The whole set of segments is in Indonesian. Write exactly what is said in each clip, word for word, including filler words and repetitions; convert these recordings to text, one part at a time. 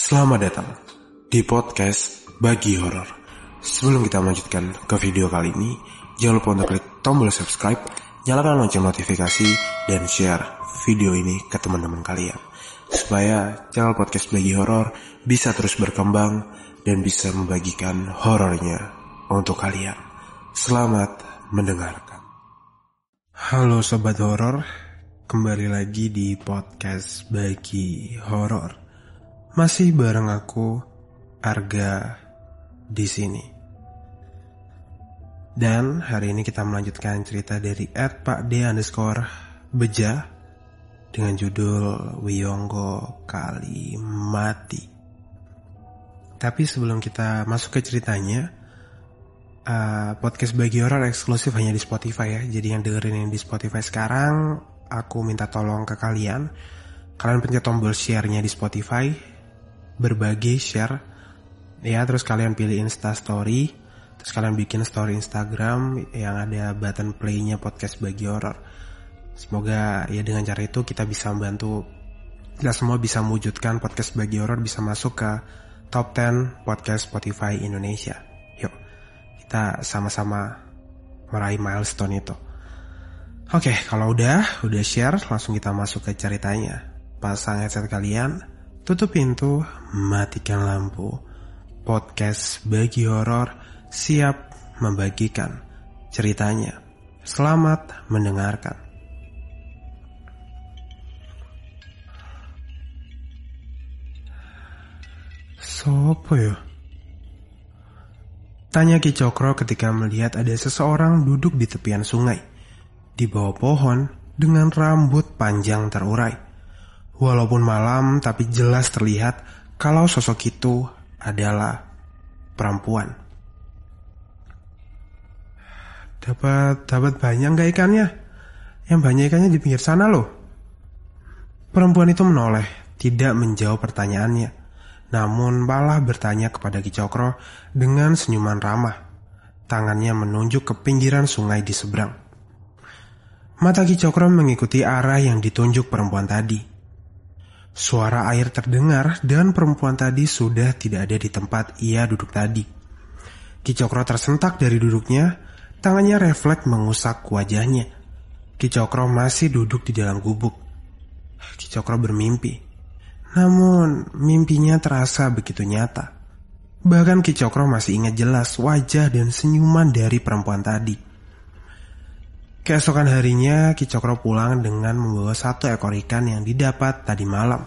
Selamat datang di podcast Bagi Horor. Sebelum kita melanjutkan ke video kali ini, jangan lupa untuk klik tombol subscribe, nyalakan lonceng notifikasi, dan share video ini ke teman-teman kalian, supaya channel podcast Bagi Horor bisa terus berkembang dan bisa membagikan horornya untuk kalian. Selamat mendengarkan. Halo Sobat Horor, kembali lagi di podcast Bagi Horor. Masih bareng aku, Arga, di sini. Dan hari ini kita melanjutkan cerita dari at pakd underscore beja dengan judul Wiyonggo Kali Mati. Tapi sebelum kita masuk ke ceritanya, uh, podcast Bagi Horor eksklusif hanya di Spotify ya. Jadi yang dengerin yang di Spotify sekarang, aku minta tolong ke kalian. Kalian pencet tombol share-nya di Spotify, berbagi, share ya, terus kalian pilih Insta Story, terus kalian bikin story Instagram yang ada button play-nya podcast Bagi Horor. Semoga ya dengan cara itu kita bisa membantu kita semua bisa mewujudkan podcast Bagi Horor bisa masuk ke top sepuluh podcast Spotify Indonesia. Yuk, kita sama-sama meraih milestone itu. Oke, kalau udah udah share, langsung kita masuk ke ceritanya. Pasang headset kalian, tutup pintu, matikan lampu. Podcast Bagi Horor siap membagikan ceritanya. Selamat mendengarkan. Sopo ya? Tanya Ki Cokro ketika melihat ada seseorang duduk di tepian sungai, di bawah pohon dengan rambut panjang terurai. Walaupun malam, tapi jelas terlihat kalau sosok itu adalah perempuan. Dapat dapat banyak gak ikannya? Yang banyak ikannya di pinggir sana loh. Perempuan itu menoleh, tidak menjawab pertanyaannya, namun malah bertanya kepada Ki Cokro dengan senyuman ramah. Tangannya menunjuk ke pinggiran sungai di seberang. Mata Ki Cokro mengikuti arah yang ditunjuk perempuan tadi. Suara air terdengar dan perempuan tadi sudah tidak ada di tempat ia duduk tadi. Ki Cokro tersentak dari duduknya, tangannya refleks mengusak wajahnya. Ki Cokro masih duduk di dalam gubuk. Ki Cokro bermimpi, namun mimpinya terasa begitu nyata. Bahkan Ki Cokro masih ingat jelas wajah dan senyuman dari perempuan tadi. Keesokan harinya, Ki Cokro pulang dengan membawa satu ekor ikan yang didapat tadi malam.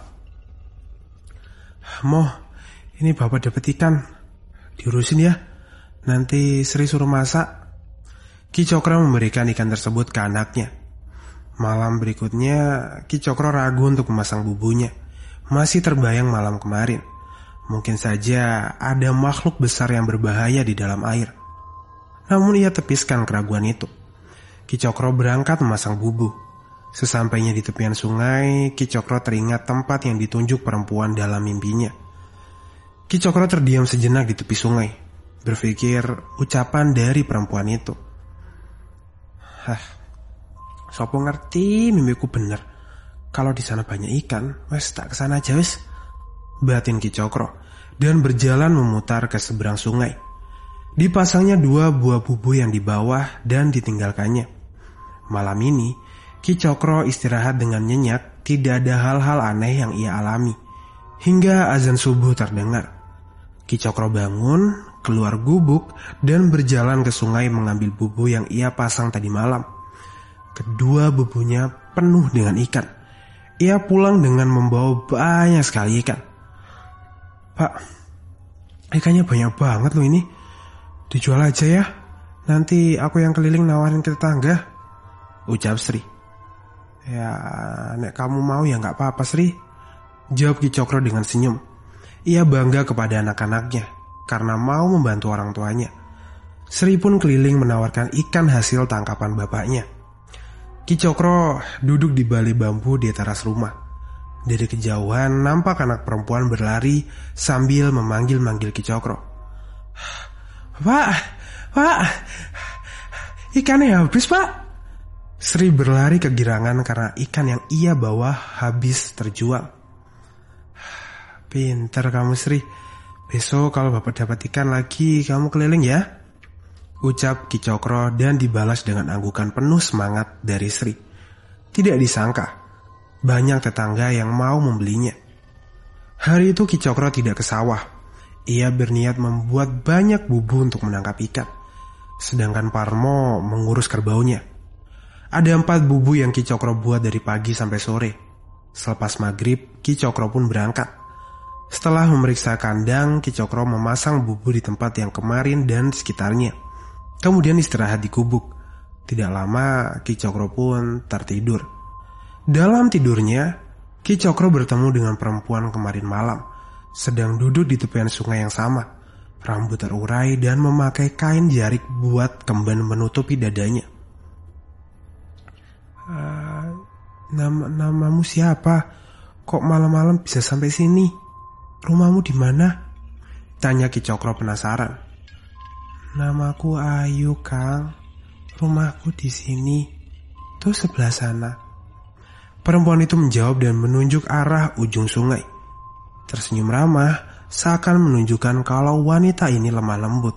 Moh, ini bapak dapat ikan. Diurusin ya, nanti Sri suruh masak. Ki Cokro memberikan ikan tersebut ke anaknya. Malam berikutnya, Ki Cokro ragu untuk memasang bubunya. Masih terbayang malam kemarin. Mungkin saja ada makhluk besar yang berbahaya di dalam air. Namun ia tepiskan keraguan itu. Ki Cokro berangkat memasang bubu. Sesampainya di tepian sungai, Ki Cokro teringat tempat yang ditunjuk perempuan dalam mimpinya. Ki Cokro terdiam sejenak di tepi sungai, berpikir ucapan dari perempuan itu. Hah, sopo ngerti mimpiku bener. Kalau di sana banyak ikan, wes tak kesana aja wes, batin Ki Cokro, dan berjalan memutar ke seberang sungai. Dipasangnya dua buah bubu yang di bawah dan ditinggalkannya. Malam ini, Ki Cokro istirahat dengan nyenyak, tidak ada hal-hal aneh yang ia alami. Hingga azan subuh terdengar. Ki Cokro bangun, keluar gubuk, dan berjalan ke sungai mengambil bubu yang ia pasang tadi malam. Kedua bubunya penuh dengan ikan. Ia pulang dengan membawa banyak sekali ikan. Pak, ikannya banyak banget loh ini. Dijual aja ya, nanti aku yang keliling nawarin ke tetangga, ucap Sri. Ya, nek kamu mau ya gak apa-apa Sri, jawab Ki Cokro dengan senyum. Ia bangga kepada anak-anaknya karena mau membantu orang tuanya. Sri pun keliling menawarkan ikan hasil tangkapan bapaknya. Ki Cokro duduk di balik bambu di teras rumah. Dari kejauhan nampak anak perempuan berlari sambil memanggil-manggil Ki Cokro. Pak, Pak, ikannya habis Pak. Sri berlari kegirangan karena ikan yang ia bawa habis terjual. Pinter kamu Sri. Besok kalau bapak dapat ikan lagi, kamu keliling ya, ucap Ki Cokro dan dibalas dengan anggukan penuh semangat dari Sri. Tidak disangka, banyak tetangga yang mau membelinya. Hari itu Ki Cokro tidak ke sawah. Ia berniat membuat banyak bubu untuk menangkap ikan. Sedangkan Parmo mengurus kerbaunya. Ada empat bubu yang Ki Cokro buat dari pagi sampai sore. Selepas maghrib, Ki Cokro pun berangkat. Setelah memeriksa kandang, Ki Cokro memasang bubu di tempat yang kemarin dan sekitarnya. Kemudian istirahat di gubuk. Tidak lama, Ki Cokro pun tertidur. Dalam tidurnya, Ki Cokro bertemu dengan perempuan kemarin malam, sedang duduk di tepian sungai yang sama. Rambut terurai dan memakai kain jarik buat kemben menutupi dadanya. Uh, nama, namamu siapa? Kok malam-malam bisa sampai sini? Rumahmu di mana? Tanya Ki Cokro penasaran. Namaku Ayu, Kang. Rumahku di sini. Tuh sebelah sana. Perempuan itu menjawab dan menunjuk arah ujung sungai. Tersenyum ramah, seakan menunjukkan kalau wanita ini lemah lembut.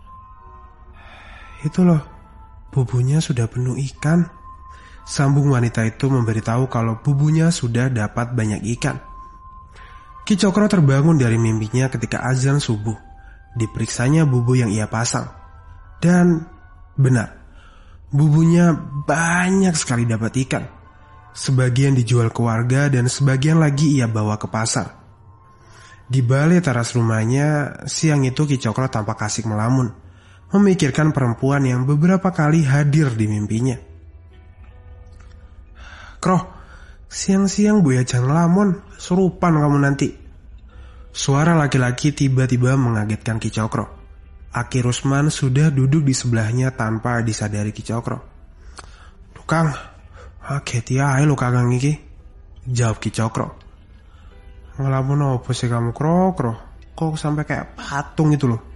Itu loh, bubunya sudah penuh ikan. Sambung wanita itu memberitahu kalau bubunya sudah dapat banyak ikan. Ki Cokro terbangun dari mimpinya ketika azan subuh. Diperiksanya bubu yang ia pasang. Dan benar, bubunya banyak sekali dapat ikan. Sebagian dijual ke warga dan sebagian lagi ia bawa ke pasar. Di balai teras rumahnya, siang itu Ki Cokro tampak asik melamun, memikirkan perempuan yang beberapa kali hadir di mimpinya. Kroh, siang-siang Buya jangan ngelamun, surupan kamu nanti. Suara laki-laki tiba-tiba mengagetkan Ki Cokro. Aki Rusman sudah duduk di sebelahnya tanpa disadari Ki Cokro. Duh Kang, ageti ae lo Kakang iki, jawab Ki Cokro. Ngelamun apa sih kamu Kro-kro? Kok sampai kayak patung itu loh?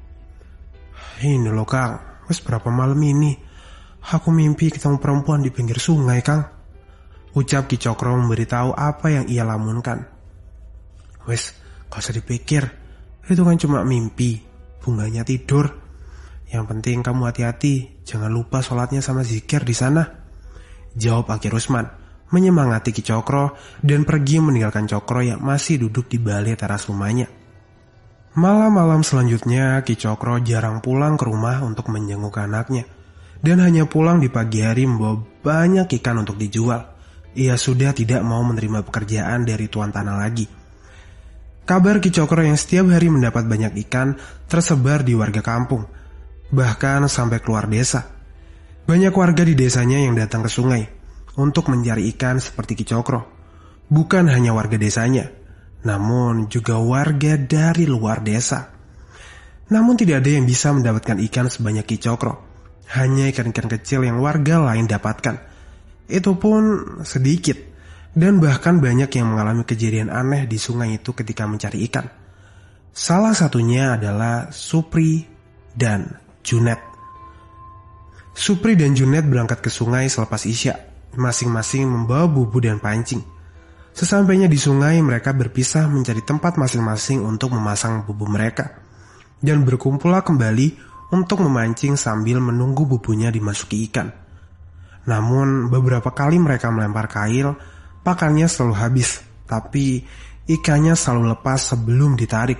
Ini loh Kang, wes berapa malam ini aku mimpi ketemu perempuan di pinggir sungai Kang, ucap Ki Cokro memberitahu apa yang ia lamunkan. Wes, gak usah dipikir, itu kan cuma mimpi, bunganya tidur. Yang penting kamu hati-hati, jangan lupa sholatnya sama zikir di sana, jawab Aki Rusman, menyemangati Ki Cokro dan pergi meninggalkan Cokro yang masih duduk di balai teras rumahnya. Malam-malam selanjutnya, Ki Cokro jarang pulang ke rumah untuk menjenguk anaknya, dan hanya pulang di pagi hari membawa banyak ikan untuk dijual. Ia sudah tidak mau menerima pekerjaan dari tuan tanah lagi. Kabar Ki Cokro yang setiap hari mendapat banyak ikan tersebar di warga kampung, bahkan sampai keluar desa. Banyak warga di desanya yang datang ke sungai untuk mencari ikan seperti Ki Cokro. Bukan hanya warga desanya, namun juga warga dari luar desa. Namun tidak ada yang bisa mendapatkan ikan sebanyak Ki Cokro. Hanya ikan-ikan kecil yang warga lain dapatkan. Itu pun sedikit. Dan bahkan banyak yang mengalami kejadian aneh di sungai itu ketika mencari ikan. Salah satunya adalah Supri dan Junet. Supri dan Junet berangkat ke sungai selepas isya, masing-masing membawa bubu dan pancing. Sesampainya di sungai, mereka berpisah mencari tempat masing-masing untuk memasang bubu mereka, dan berkumpullah kembali untuk memancing sambil menunggu bubunya dimasuki ikan. Namun beberapa kali mereka melempar kail, pakannya selalu habis, tapi ikannya selalu lepas sebelum ditarik.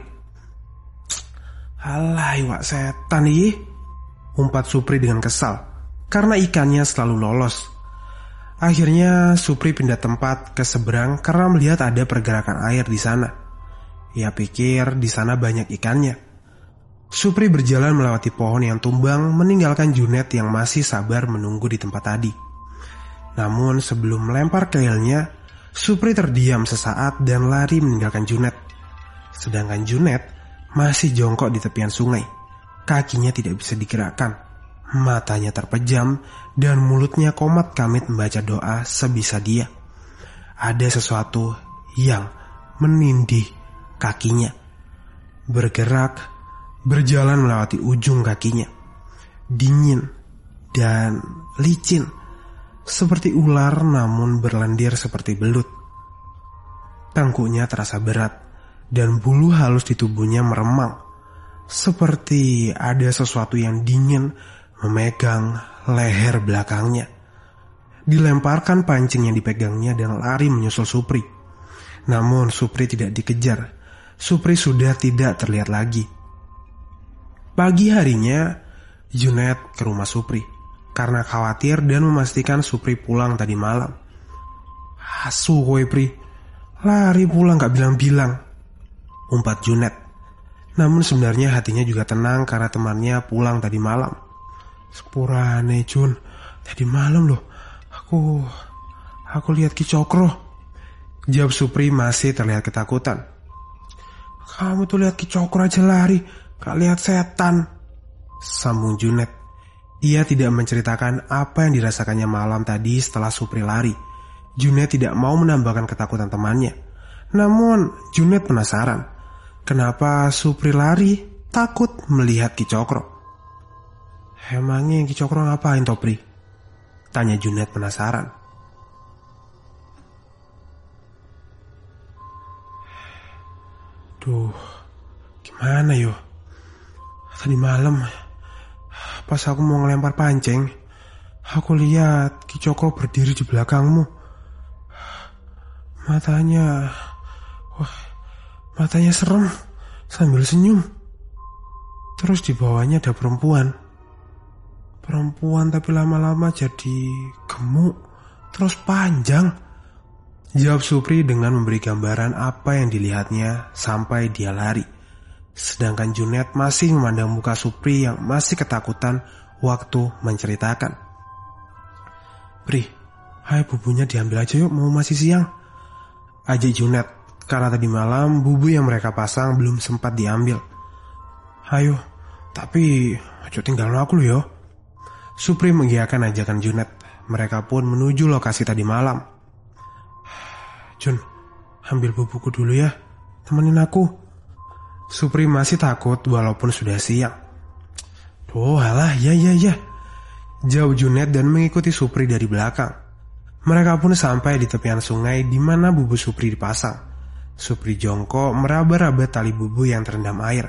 Alah, iwak setan ih, umpat Supri dengan kesal, karena ikannya selalu lolos. Akhirnya Supri pindah tempat ke seberang karena melihat ada pergerakan air di sana. Ia pikir di sana banyak ikannya. Supri berjalan melewati pohon yang tumbang, meninggalkan Junet yang masih sabar menunggu di tempat tadi. Namun sebelum melempar kailnya, Supri terdiam sesaat dan lari meninggalkan Junet. Sedangkan Junet masih jongkok di tepian sungai. Kakinya tidak bisa digerakkan, matanya terpejam, dan mulutnya komat kamit membaca doa sebisa dia. Ada sesuatu yang menindih kakinya. Bergerak, berjalan melewati ujung kakinya. Dingin dan licin, seperti ular namun berlendir seperti belut. Tengkuknya terasa berat, dan bulu halus di tubuhnya meremang, seperti ada sesuatu yang dingin memegang leher belakangnya. Dilemparkan pancing yang dipegangnya dan lari menyusul Supri. Namun Supri tidak dikejar. Supri sudah tidak terlihat lagi. Pagi harinya, Junet ke rumah Supri karena khawatir dan memastikan Supri pulang tadi malam. Asu kowe Pri, lari pulang gak bilang-bilang, umpat Junet. Namun sebenarnya hatinya juga tenang karena temannya pulang tadi malam. Sepurane Jun, tadi malam loh Aku Aku lihat Ki Cokro, jawab Supri masih terlihat ketakutan. Kamu tuh lihat Ki Cokro aja lari, gak lihat setan, sambung Junet. Ia tidak menceritakan apa yang dirasakannya malam tadi setelah Supri lari. Junet tidak mau menambahkan ketakutan temannya. Namun Junet penasaran, kenapa Supri lari takut melihat Ki Cokro. Emangnya Ki Cokro ngapain toh Pri? Tanya Junet penasaran. Duh, gimana yo? Tadi malam pas aku mau ngelempar pancing, aku lihat Ki Cokro berdiri di belakangmu. Matanya, wah, matanya serem sambil senyum. Terus di bawahnya ada perempuan. Perempuan tapi lama-lama jadi gemuk, terus panjang, jawab Supri dengan memberi gambaran apa yang dilihatnya sampai dia lari. Sedangkan Junet masih memandang muka Supri yang masih ketakutan waktu menceritakan. Pri, hai bubunya diambil aja yuk, mau masih siang, ajak Junet, karena tadi malam bubu yang mereka pasang belum sempat diambil. Ayo, tapi ayo tinggal aku loh yo. Supri mengiyakan ajakan Junet. Mereka pun menuju lokasi tadi malam. Jun, ambil bubuku dulu ya, temenin aku. Supri masih takut walaupun sudah siang. Oh alah, ya ya ya, jawab Junet dan mengikuti Supri dari belakang. Mereka pun sampai di tepian sungai di mana bubu Supri dipasang. Supri jongkok meraba-raba tali bubu yang terendam air.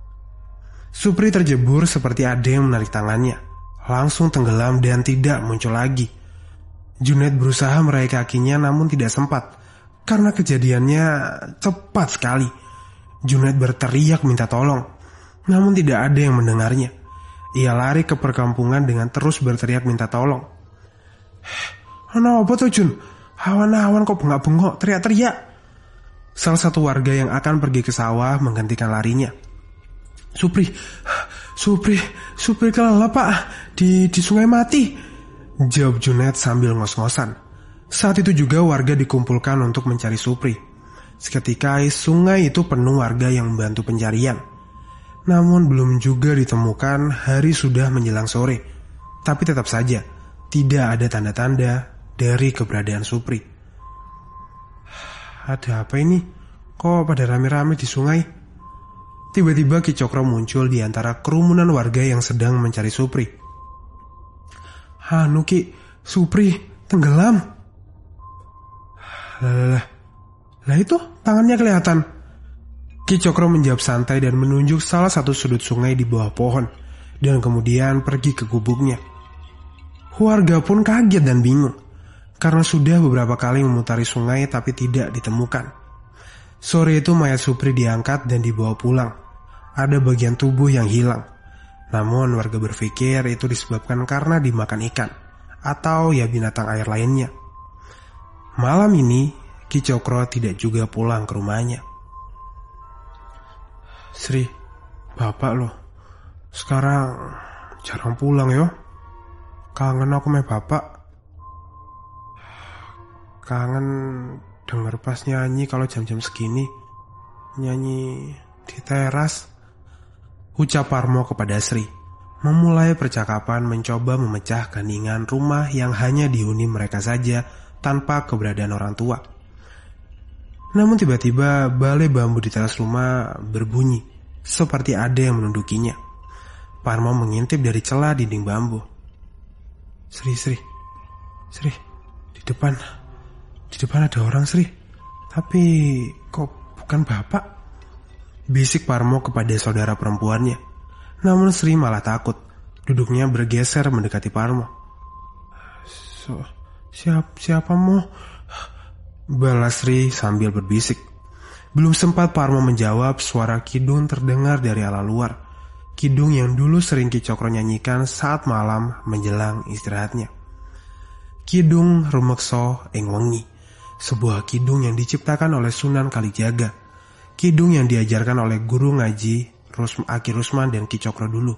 Supri terjebur seperti ada yang menarik tangannya. Langsung tenggelam dan tidak muncul lagi. Junet berusaha meraih kakinya namun tidak sempat karena kejadiannya cepat sekali. Junet berteriak minta tolong, namun tidak ada yang mendengarnya. Ia lari ke perkampungan dengan terus berteriak minta tolong. Ana apa tuh Jun? Awan-awan kok bengak-bengok teriak-teriak. Salah satu warga yang akan pergi ke sawah menghentikan larinya. Supri, Supri, Supri kelelep pak, di, di sungai mati, jawab Junet sambil ngos-ngosan. Saat itu juga warga dikumpulkan untuk mencari Supri. Seketika sungai itu penuh warga yang membantu pencarian. Namun belum juga ditemukan, hari sudah menjelang sore. Tapi tetap saja, tidak ada tanda-tanda dari keberadaan Supri. Ada apa ini? Kok pada rame-rame di sungai? Tiba-tiba Ki Cokro muncul di antara kerumunan warga yang sedang mencari Supri. Hanu Ki, Supri tenggelam. Lah, lah, lah. Lah itu tangannya kelihatan. Ki Cokro menjawab santai dan menunjuk salah satu sudut sungai di bawah pohon, dan kemudian pergi ke gubuknya. Warga pun kaget dan bingung, karena sudah beberapa kali memutari sungai tapi tidak ditemukan. Sore itu mayat Supri diangkat dan dibawa pulang. Ada bagian tubuh yang hilang. Namun warga berpikir itu disebabkan karena dimakan ikan atau ya binatang air lainnya. Malam ini Ki Cokro tidak juga pulang ke rumahnya. Sri, bapak loh, sekarang jarang pulang yo. Kangen aku sama bapak. Kangen denger pas nyanyi kalau jam-jam segini. Nyanyi di teras, ucap Parmo kepada Sri. Memulai percakapan mencoba memecah keheningan rumah yang hanya dihuni mereka saja tanpa keberadaan orang tua. Namun tiba-tiba balai bambu di teras rumah berbunyi, seperti ada yang menundukinya. Parmo mengintip dari celah dinding bambu. Sri, Sri, Sri, di depan, di depan ada orang Sri. Tapi kok bukan bapak? bisik Parmo kepada saudara perempuannya. Namun Sri malah takut. Duduknya bergeser mendekati Parmo. So, siap, siapa mo? Balas Sri sambil berbisik. Belum sempat Parmo menjawab, suara kidung terdengar dari ala luar. Kidung yang dulu sering Ki Cokro nyanyikan saat malam menjelang istirahatnya. Kidung Rumekso ing Wengi, sebuah kidung yang diciptakan oleh Sunan Kalijaga. Kidung yang diajarkan oleh guru ngaji Rusm, Aki Rusman dan Ki Cokro dulu.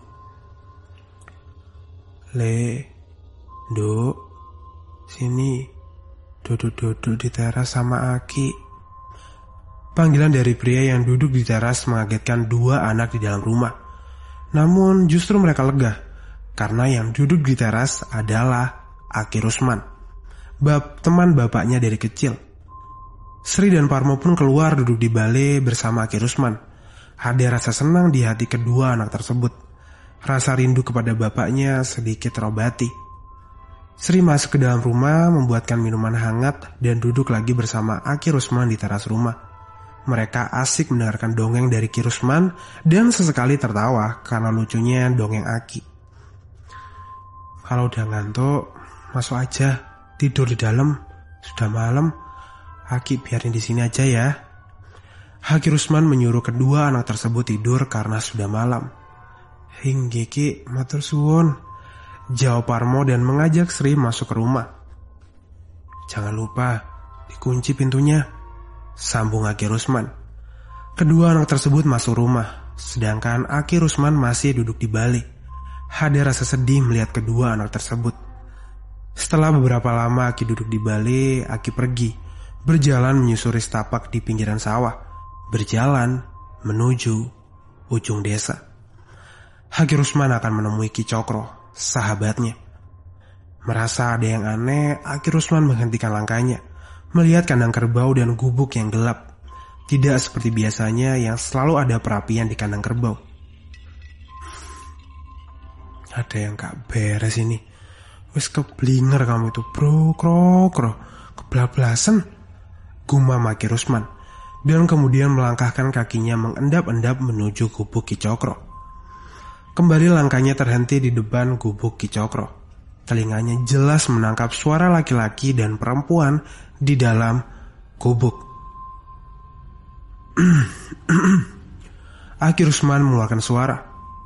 Le, Duk, sini, duduk-duduk di teras sama Aki. Panggilan dari pria yang duduk di teras mengagetkan dua anak di dalam rumah. Namun justru mereka lega, karena yang duduk di teras adalah Aki Rusman, bab teman bapaknya dari kecil. Sri dan Parmo pun keluar duduk di balai bersama Aki Rusman. Ada rasa senang di hati kedua anak tersebut. Rasa rindu kepada bapaknya sedikit terobati. Sri masuk ke dalam rumah, membuatkan minuman hangat dan duduk lagi bersama Aki Rusman di teras rumah. Mereka asik mendengarkan dongeng dari Ki Rusman dan sesekali tertawa karena lucunya dongeng Aki. Kalau udah ngantuk, masuk aja, tidur di dalam. Sudah malam, Aki biarin di sini aja ya. Aki Rusman menyuruh kedua anak tersebut tidur karena sudah malam. Hingga Ki, matur suwun, jawab Parmo dan mengajak Sri masuk ke rumah. Jangan lupa dikunci pintunya, sambung Aki Rusman. Kedua anak tersebut masuk rumah, sedangkan Aki Rusman masih duduk di balai. Ada rasa sedih melihat kedua anak tersebut. Setelah beberapa lama Aki duduk di balai, Aki pergi, berjalan menyusuri setapak di pinggiran sawah, berjalan menuju ujung desa. Aki Rusman akan menemui Ki Cokro, sahabatnya. Merasa ada yang aneh, Aki Rusman menghentikan langkahnya, melihat kandang kerbau dan gubuk yang gelap. Tidak seperti biasanya yang selalu ada perapian di kandang kerbau. Ada yang gak beres ini. Wis keblinger kamu itu, bro, kro, kro. Kebablasan, gumam Aki Rusman. Dan kemudian melangkahkan kakinya mengendap-endap menuju gubuk Ki Cokro. Kembali langkahnya terhenti di depan gubuk Ki Cokro. Telinganya jelas menangkap suara laki-laki dan perempuan di dalam gubuk. Aki Rusman mengeluarkan suara.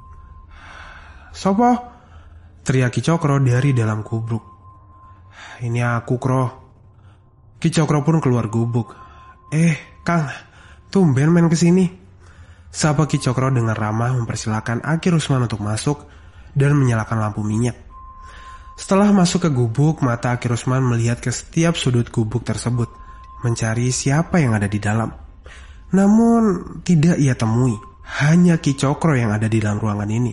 Sopo? Teriak Ki Cokro dari dalam gubuk. Ini aku, Kro. Ki Cokro pun keluar gubuk. Eh, Kang, tumben main kesini. Sapa Ki Cokro dengan ramah mempersilahkan Aki Rusman untuk masuk dan menyalakan lampu minyak. Setelah masuk ke gubuk, mata Aki Rusman melihat ke setiap sudut gubuk tersebut, mencari siapa yang ada di dalam. Namun tidak ia temui, hanya Ki Cokro yang ada di dalam ruangan ini.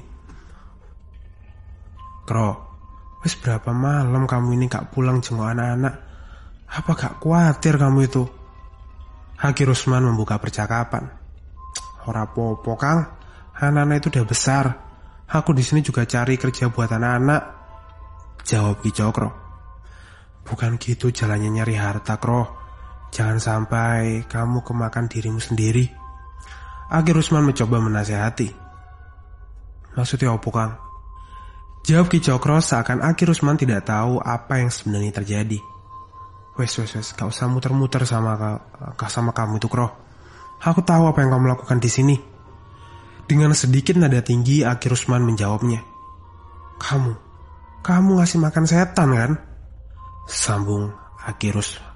Kro, wis berapa malam kamu ini gak pulang jenguk anak-anak? Apa gak khawatir kamu itu? Aki Rusman membuka percakapan. Ora popo, Kang, anak-anak itu udah besar. Aku di sini juga cari kerja buat anak-anak, jawab Ki Cokro. Bukan gitu jalannya nyari harta, Kro. Jangan sampai kamu kemakan dirimu sendiri. Aki Rusman mencoba menasehati. Maksudnya apa, Kang? Jawab Ki Cokro seakan Aki Rusman tidak tahu apa yang sebenarnya terjadi. Wes, wes, wes, gak usah muter-muter sama, sama kamu itu, Kro. Aku tahu apa yang kamu lakukan di sini. Dengan sedikit nada tinggi, Aki Rusman menjawabnya. Kamu, kamu ngasih makan setan kan? Sambung Aki Rusman.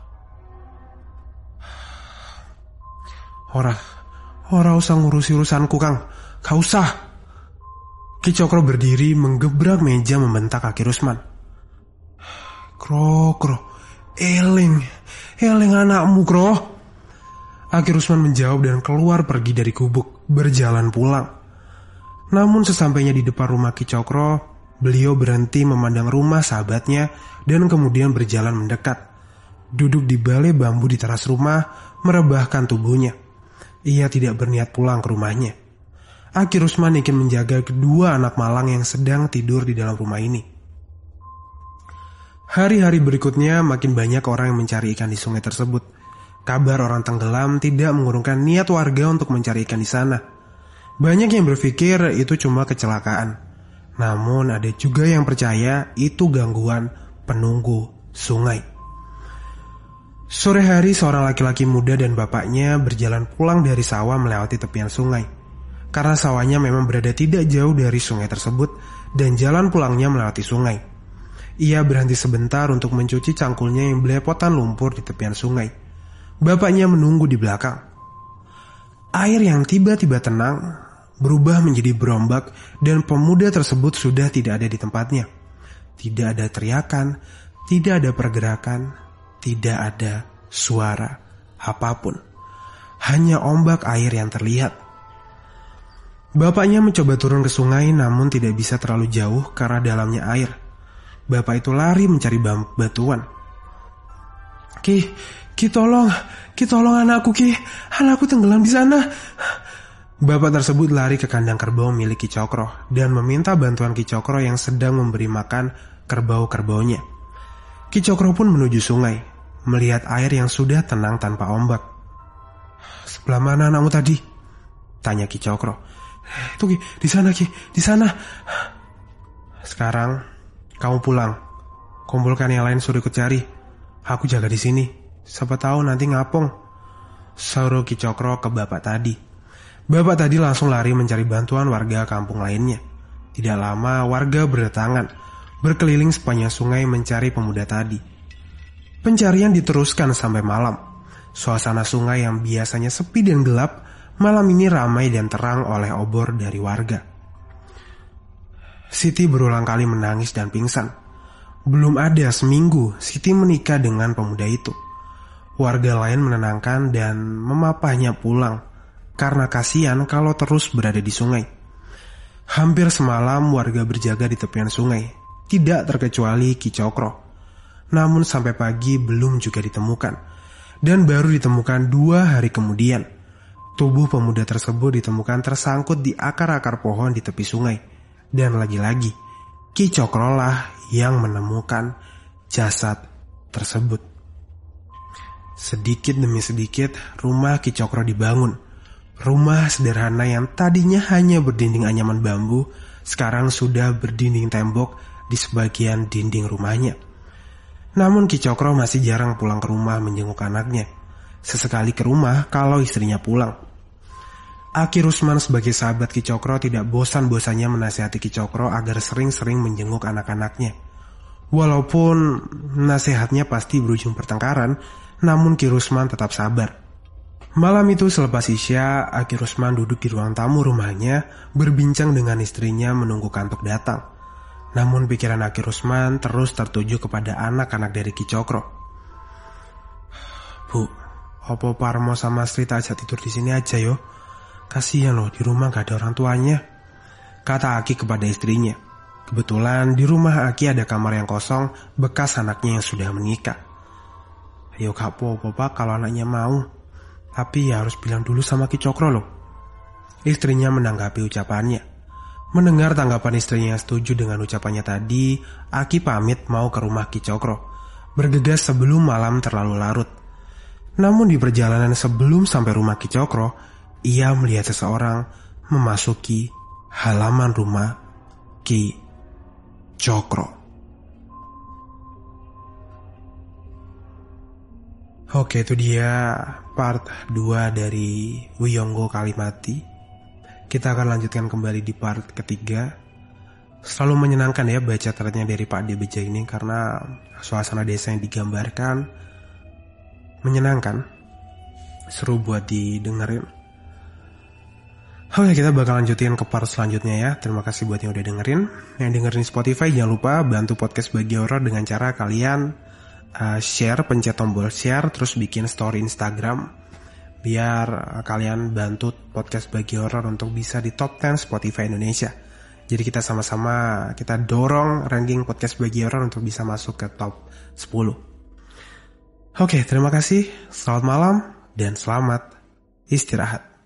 Ora, ora usah ngurusi urusanku, Kang. Gak usah. Ki Cokro berdiri menggebrak meja membentak Aki Rusman. Kro, kro, eling, eling anakmu, Kro. Aki Rusman menjawab dan keluar pergi dari gubuk, berjalan pulang. Namun sesampainya di depan rumah Ki Cokro, beliau berhenti memandang rumah sahabatnya dan kemudian berjalan mendekat. Duduk di balai bambu di teras rumah, merebahkan tubuhnya. Ia tidak berniat pulang ke rumahnya. Aki Rusman ingin menjaga kedua anak malang yang sedang tidur di dalam rumah ini. Hari-hari berikutnya makin banyak orang yang mencari ikan di sungai tersebut. Kabar orang tenggelam tidak mengurungkan niat warga untuk mencari ikan di sana. Banyak yang berpikir itu cuma kecelakaan. Namun ada juga yang percaya itu gangguan penunggu sungai. Sore hari seorang laki-laki muda dan bapaknya berjalan pulang dari sawah melewati tepian sungai. Karena sawahnya memang berada tidak jauh dari sungai tersebut dan jalan pulangnya melewati sungai. Ia berhenti sebentar untuk mencuci cangkulnya yang belepotan lumpur di tepian sungai. Bapaknya menunggu di belakang. Air yang tiba-tiba tenang berubah menjadi berombak dan pemuda tersebut sudah tidak ada di tempatnya. Tidak ada teriakan, tidak ada pergerakan, tidak ada suara apapun. Hanya ombak air yang terlihat. Bapaknya mencoba turun ke sungai namun tidak bisa terlalu jauh karena dalamnya air. Bapak itu lari mencari batuan. Ki, Ki tolong, Ki tolong anakku Ki, anakku tenggelam di sana. Bapak tersebut lari ke kandang kerbau milik Ki Cokro dan meminta bantuan Ki Cokro yang sedang memberi makan kerbau-kerbaunya. Ki Cokro pun menuju sungai, melihat air yang sudah tenang tanpa ombak. Sebelah mana anakmu tadi? Tanya Ki Cokro. Itu Ki, di sana Ki, di sana. Sekarang kamu pulang, kumpulkan yang lain suruh ikut cari. Aku jaga di sini, siapa tahu nanti ngapung. Suruh Ki Cokro ke bapak tadi. Bapak tadi langsung lari mencari bantuan warga kampung lainnya. Tidak lama warga berdatangan, berkeliling sepanjang sungai mencari pemuda tadi. Pencarian diteruskan sampai malam. Suasana sungai yang biasanya sepi dan gelap, malam ini ramai dan terang oleh obor dari warga. Siti berulang kali menangis dan pingsan. Belum ada seminggu Siti menikah dengan pemuda itu. Warga lain menenangkan dan memapahnya pulang karena kasihan kalau terus berada di sungai. Hampir semalam warga berjaga di tepian sungai, tidak terkecuali Ki Cokro. Namun sampai pagi belum juga ditemukan. Dan baru ditemukan dua hari kemudian. Tubuh pemuda tersebut ditemukan tersangkut di akar-akar pohon di tepi sungai. Dan lagi-lagi, Ki Cokro lah yang menemukan jasad tersebut. Sedikit demi sedikit, rumah Ki Cokro dibangun. Rumah sederhana yang tadinya hanya berdinding anyaman bambu, sekarang sudah berdinding tembok di sebagian dinding rumahnya. Namun Ki Cokro masih jarang pulang ke rumah menjenguk anaknya. Sesekali ke rumah kalau istrinya pulang. Aki Rusman sebagai sahabat Ki Cokro tidak bosan-bosannya menasihati Ki Cokro agar sering-sering menjenguk anak-anaknya. Walaupun nasihatnya pasti berujung pertengkaran, namun Ki Rusman tetap sabar. Malam itu selepas Isya, Aki Rusman duduk di ruang tamu rumahnya, berbincang dengan istrinya menunggu kantuk datang. Namun pikiran Aki Rusman terus tertuju kepada anak-anak dari Ki Cokro. Bu, opo Parmo sama Sri tak ajak tidur di sini aja yo. Kasihan loh, di rumah gak ada orang tuanya. Kata Aki kepada istrinya. Kebetulan di rumah Aki ada kamar yang kosong bekas anaknya yang sudah menikah. Ayo gak apa-apa Pak kalau anaknya mau. Tapi ya harus bilang dulu sama Ki Cokro loh. Istrinya menanggapi ucapannya. Mendengar tanggapan istrinya yang setuju dengan ucapannya tadi, Aki pamit mau ke rumah Ki Cokro, bergegas sebelum malam terlalu larut. Namun di perjalanan sebelum sampai rumah Ki Cokro, ia melihat seseorang memasuki halaman rumah Ki Cokro. Oke, itu dia part dua dari Wiyonggo Kalimati. Kita akan lanjutkan kembali di part ketiga. Selalu menyenangkan ya baca threadnya dari Pak D B J ini, karena suasana desa yang digambarkan menyenangkan, seru buat didengerin. Oke, kita bakal lanjutin ke part selanjutnya ya. Terima kasih buat yang udah dengerin. Yang dengerin Spotify jangan lupa bantu podcast Bagi Horor dengan cara kalian Uh, share, pencet tombol share, terus bikin story Instagram biar uh, kalian bantu podcast Bagi Horor untuk bisa di top sepuluh Spotify Indonesia. Jadi kita sama-sama kita dorong ranking podcast Bagi Horor untuk bisa masuk ke top sepuluh. Oke, terima kasih, selamat malam dan selamat istirahat.